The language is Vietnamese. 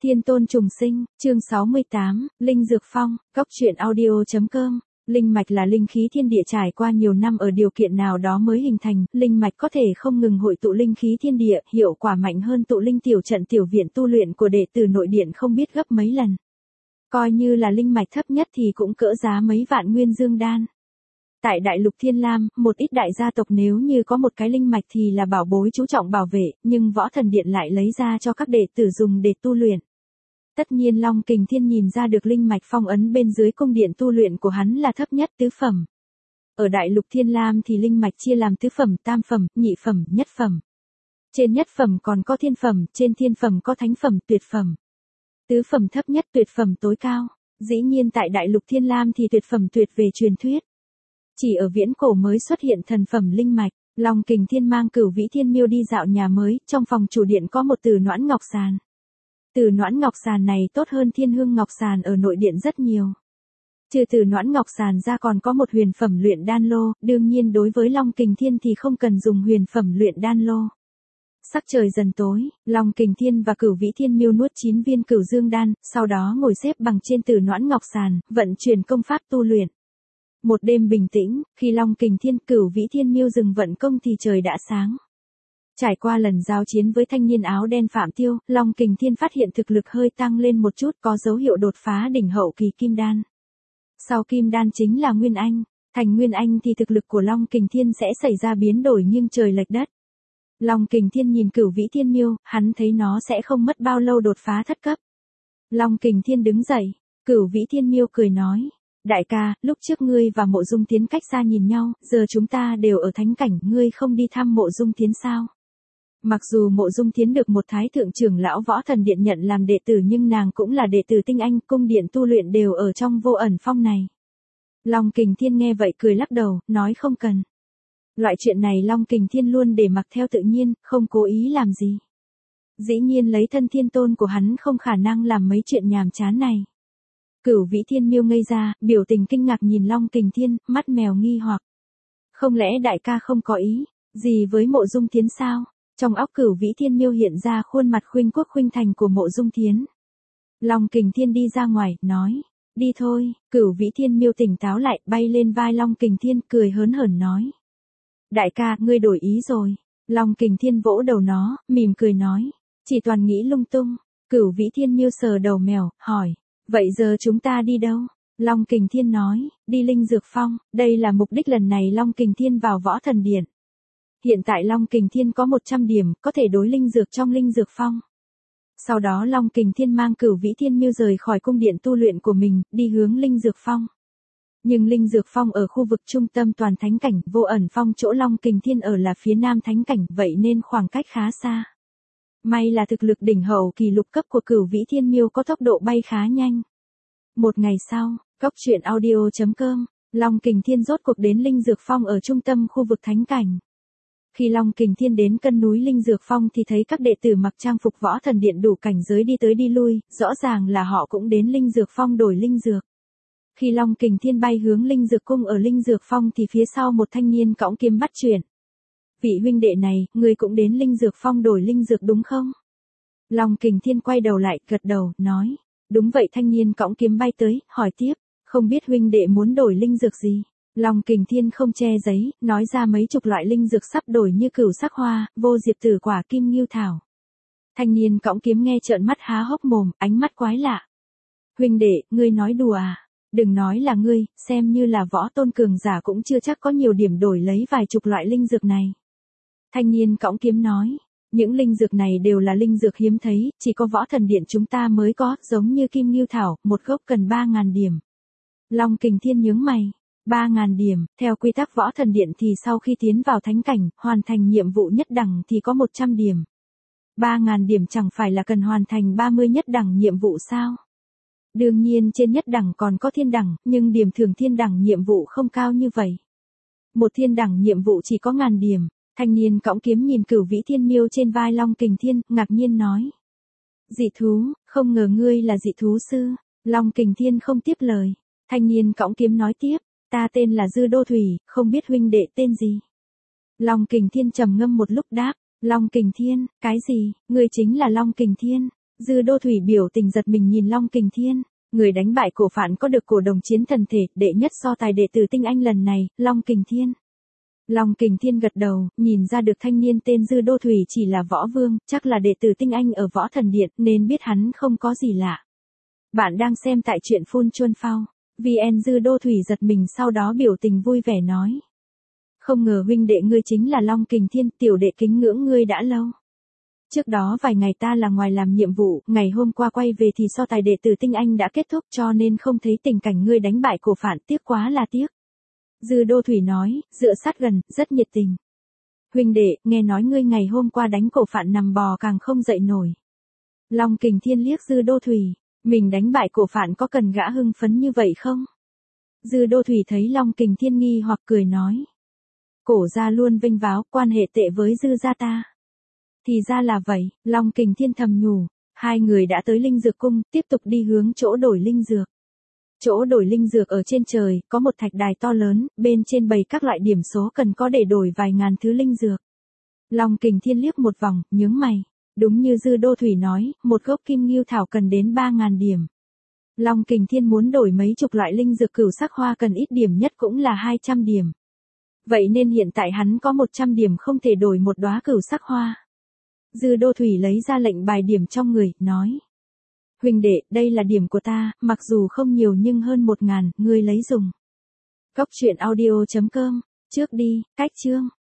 Thiên tôn trùng sinh, chương 68, Linh Dược Phong, Cốc truyện audio.com. Linh mạch là linh khí thiên địa trải qua nhiều năm ở điều kiện nào đó mới hình thành, linh mạch có thể không ngừng hội tụ linh khí thiên địa, hiệu quả mạnh hơn tụ linh tiểu trận tiểu viện tu luyện của đệ tử nội điện không biết gấp mấy lần. Coi như là linh mạch thấp nhất thì cũng cỡ giá mấy vạn nguyên dương đan. Tại Đại Lục Thiên Lam, một ít đại gia tộc nếu như có một cái linh mạch thì là bảo bối chú trọng bảo vệ, nhưng Võ Thần Điện lại lấy ra cho các đệ tử dùng để tu luyện. Tất nhiên Long Kình Thiên nhìn ra được linh mạch phong ấn bên dưới cung điện tu luyện của hắn là thấp nhất tứ phẩm. Ở Đại Lục Thiên Lam thì linh mạch chia làm tứ phẩm, tam phẩm, nhị phẩm, nhất phẩm. Trên nhất phẩm còn có thiên phẩm, trên thiên phẩm có thánh phẩm, tuyệt phẩm. Tứ phẩm thấp nhất, tuyệt phẩm tối cao. Dĩ nhiên tại Đại Lục Thiên Lam thì tuyệt phẩm tuyệt về truyền thuyết. Chỉ ở viễn cổ mới xuất hiện thần phẩm linh mạch. Long Kình Thiên mang Cửu Vĩ Thiên Miêu đi dạo nhà mới, trong phòng chủ điện có một Từ Noãn Ngọc Sàn. Từ Noãn Ngọc Sàn này tốt hơn Thiên Hương Ngọc Sàn ở nội điện rất nhiều. Trừ Từ Noãn Ngọc Sàn ra còn có một huyền phẩm luyện đan lô, đương nhiên đối với Long Kình Thiên thì không cần dùng huyền phẩm luyện đan lô. Sắc trời dần tối, Long Kình Thiên và Cửu Vĩ Thiên Miêu nuốt 9 viên Cửu Dương đan, sau đó ngồi xếp bằng trên Từ Noãn Ngọc Sàn, vận chuyển công pháp tu luyện. Một đêm bình tĩnh, khi Long Kình Thiên, Cửu Vĩ Thiên Miêu dừng vận công thì trời đã sáng. Trải qua lần giao chiến với thanh niên áo đen Phạm Tiêu, Long Kình Thiên phát hiện thực lực hơi tăng lên một chút, có dấu hiệu đột phá đỉnh hậu kỳ kim đan. Sau kim đan chính là Nguyên Anh, thành Nguyên Anh thì thực lực của Long Kình Thiên sẽ xảy ra biến đổi nghiêng trời lệch đất. Long Kình Thiên nhìn Cửu Vĩ Thiên Miêu, hắn thấy nó sẽ không mất bao lâu đột phá thất cấp. Long Kình Thiên đứng dậy, Cửu Vĩ Thiên Miêu cười nói. Đại ca, lúc trước ngươi và Mộ Dung Tiến cách xa nhìn nhau, giờ chúng ta đều ở thánh cảnh, ngươi không đi thăm Mộ Dung Tiến sao? Mặc dù Mộ Dung Tiến được một thái thượng trưởng lão Võ Thần Điện nhận làm đệ tử nhưng nàng cũng là đệ tử tinh anh, cung điện tu luyện đều ở trong Vô Ẩn Phong này. Long Kình Thiên nghe vậy cười lắc đầu, nói không cần. Loại chuyện này Long Kình Thiên luôn để mặc theo tự nhiên, không cố ý làm gì. Dĩ nhiên lấy thân thiên tôn của hắn không khả năng làm mấy chuyện nhàm chán này. Cửu Vĩ Thiên Miêu ngây ra, biểu tình kinh ngạc nhìn Long Kình Thiên, mắt mèo nghi hoặc. Không lẽ đại ca không có ý gì với Mộ Dung Tiến sao? Trong óc Cửu Vĩ Thiên Miêu hiện ra khuôn mặt khuynh quốc khuynh thành của Mộ Dung Tiến. Long Kình Thiên đi ra ngoài, nói, đi thôi. Cửu Vĩ Thiên Miêu tỉnh táo lại, bay lên vai Long Kình Thiên, cười hớn hởn nói. Đại ca, ngươi đổi ý rồi. Long Kình Thiên vỗ đầu nó, mỉm cười nói, chỉ toàn nghĩ lung tung. Cửu Vĩ Thiên Miêu sờ đầu mèo, hỏi. Vậy giờ chúng ta đi đâu? Long Kình Thiên nói, đi Linh Dược Phong, đây là mục đích lần này Long Kình Thiên vào Võ Thần Điện. Hiện tại Long Kình Thiên có 100 điểm, có thể đối linh dược trong Linh Dược Phong. Sau đó Long Kình Thiên mang Cửu Vĩ Thiên Miêu rời khỏi cung điện tu luyện của mình, đi hướng Linh Dược Phong. Nhưng Linh Dược Phong ở khu vực trung tâm toàn thánh cảnh, Vô Ẩn Phong chỗ Long Kình Thiên ở là phía nam thánh cảnh, vậy nên khoảng cách khá xa. May là thực lực đỉnh hậu kỳ lục cấp của Cửu Vĩ Thiên Miêu có tốc độ bay khá nhanh. Một ngày sau, Cốc truyện audio.com, Long Kình Thiên rốt cuộc đến Linh Dược Phong ở trung tâm khu vực thánh cảnh. Khi Long Kình Thiên đến chân núi Linh Dược Phong thì thấy các đệ tử mặc trang phục Võ Thần Điện đủ cảnh giới đi tới đi lui, rõ ràng là họ cũng đến Linh Dược Phong đổi linh dược. Khi Long Kình Thiên bay hướng Linh Dược Cung ở Linh Dược Phong thì phía sau một thanh niên cõng kiếm bắt chuyện. Vị huynh đệ này, ngươi cũng đến Linh Dược Phong đổi linh dược đúng không? Long Kình Thiên quay đầu lại, gật đầu, nói. Đúng vậy. Thanh niên cõng kiếm bay tới, hỏi tiếp. Không biết huynh đệ muốn đổi linh dược gì? Long Kình Thiên không che giấy, nói ra mấy chục loại linh dược sắp đổi như Cửu Sắc Hoa, Vô Diệp Tử Quả, Kim Ngưu Thảo. Thanh niên cõng kiếm nghe trợn mắt há hốc mồm, ánh mắt quái lạ. Huynh đệ, ngươi nói đùa à? Đừng nói là ngươi, xem như là võ tôn cường giả cũng chưa chắc có nhiều điểm đổi lấy vài chục loại linh dược này. Thanh niên cõng kiếm nói, những linh dược này đều là linh dược hiếm thấy, chỉ có Võ Thần Điện chúng ta mới có, giống như Kim Ngưu Thảo, một gốc cần 3.000 điểm. Long Kình Thiên nhướng mày, 3.000 điểm, theo quy tắc Võ Thần Điện thì sau khi tiến vào thánh cảnh, hoàn thành nhiệm vụ nhất đẳng thì có 100 điểm. 3.000 điểm chẳng phải là cần hoàn thành 30 nhất đẳng nhiệm vụ sao? Đương nhiên trên nhất đẳng còn có thiên đẳng, nhưng điểm thưởng thiên đẳng nhiệm vụ không cao như vậy. Một thiên đẳng nhiệm vụ chỉ có 1.000 điểm. Thanh niên cõng kiếm nhìn Cửu Vĩ Thiên Miêu trên vai Long Kình Thiên, ngạc nhiên nói. Dị thú, không ngờ ngươi là dị thú sư. Long Kình Thiên không tiếp lời. Thanh niên cõng kiếm nói tiếp, ta tên là Dư Đô Thủy, không biết huynh đệ tên gì. Long Kình Thiên trầm ngâm một lúc đáp, Long Kình Thiên, cái gì, ngươi chính là Long Kình Thiên. Dư Đô Thủy biểu tình giật mình nhìn Long Kình Thiên. Người đánh bại cổ phản có được cổ đồng chiến thần thể, đệ nhất so tài đệ tử tinh anh lần này, Long Kình Thiên. Long Kình Thiên gật đầu, nhìn ra được thanh niên tên Dư Đô Thủy chỉ là võ vương, chắc là đệ tử tinh anh ở võ thần điện, nên biết hắn không có gì lạ. Bạn đang xem tại truyện Phun Chuân Phao. VN Dư Đô Thủy giật mình sau đó biểu tình vui vẻ nói. Không ngờ huynh đệ ngươi chính là Long Kình Thiên, tiểu đệ kính ngưỡng ngươi đã lâu. Trước đó vài ngày ta là ngoài làm nhiệm vụ, ngày hôm qua quay về thì so tài đệ tử tinh anh đã kết thúc cho nên không thấy tình cảnh ngươi đánh bại cổ phản, tiếc quá là tiếc. Dư Đô Thủy nói, dựa sát gần, rất nhiệt tình. Huynh đệ, nghe nói ngươi ngày hôm qua đánh cổ phản nằm bò càng không dậy nổi. Long Kình Thiên liếc Dư Đô Thủy, mình đánh bại cổ phản có cần gã hưng phấn như vậy không? Dư Đô Thủy thấy Long Kình Thiên nghi hoặc cười nói. Cổ gia luôn vinh váo, quan hệ tệ với Dư gia ta. Thì ra là vậy, Long Kình Thiên thầm nhủ. Hai người đã tới linh dược cung, tiếp tục đi hướng chỗ đổi linh dược. Chỗ đổi linh dược ở trên trời, có một thạch đài to lớn, bên trên bày các loại điểm số cần có để đổi vài ngàn thứ linh dược. Long Kình Thiên liếc một vòng, nhướng mày. Đúng như Dư Đô Thủy nói, một gốc kim ngưu thảo cần đến 3.000 điểm. Long Kình Thiên muốn đổi mấy chục loại linh dược cửu sắc hoa cần ít điểm nhất cũng là 200 điểm. Vậy nên hiện tại hắn có 100 điểm không thể đổi một đóa cửu sắc hoa. Dư Đô Thủy lấy ra lệnh bài điểm trong người, nói. Huynh đệ, đây là điểm của ta, mặc dù không nhiều nhưng hơn 1.000, ngươi lấy dùng. Góc truyện audio.com, trước đi, cách chương.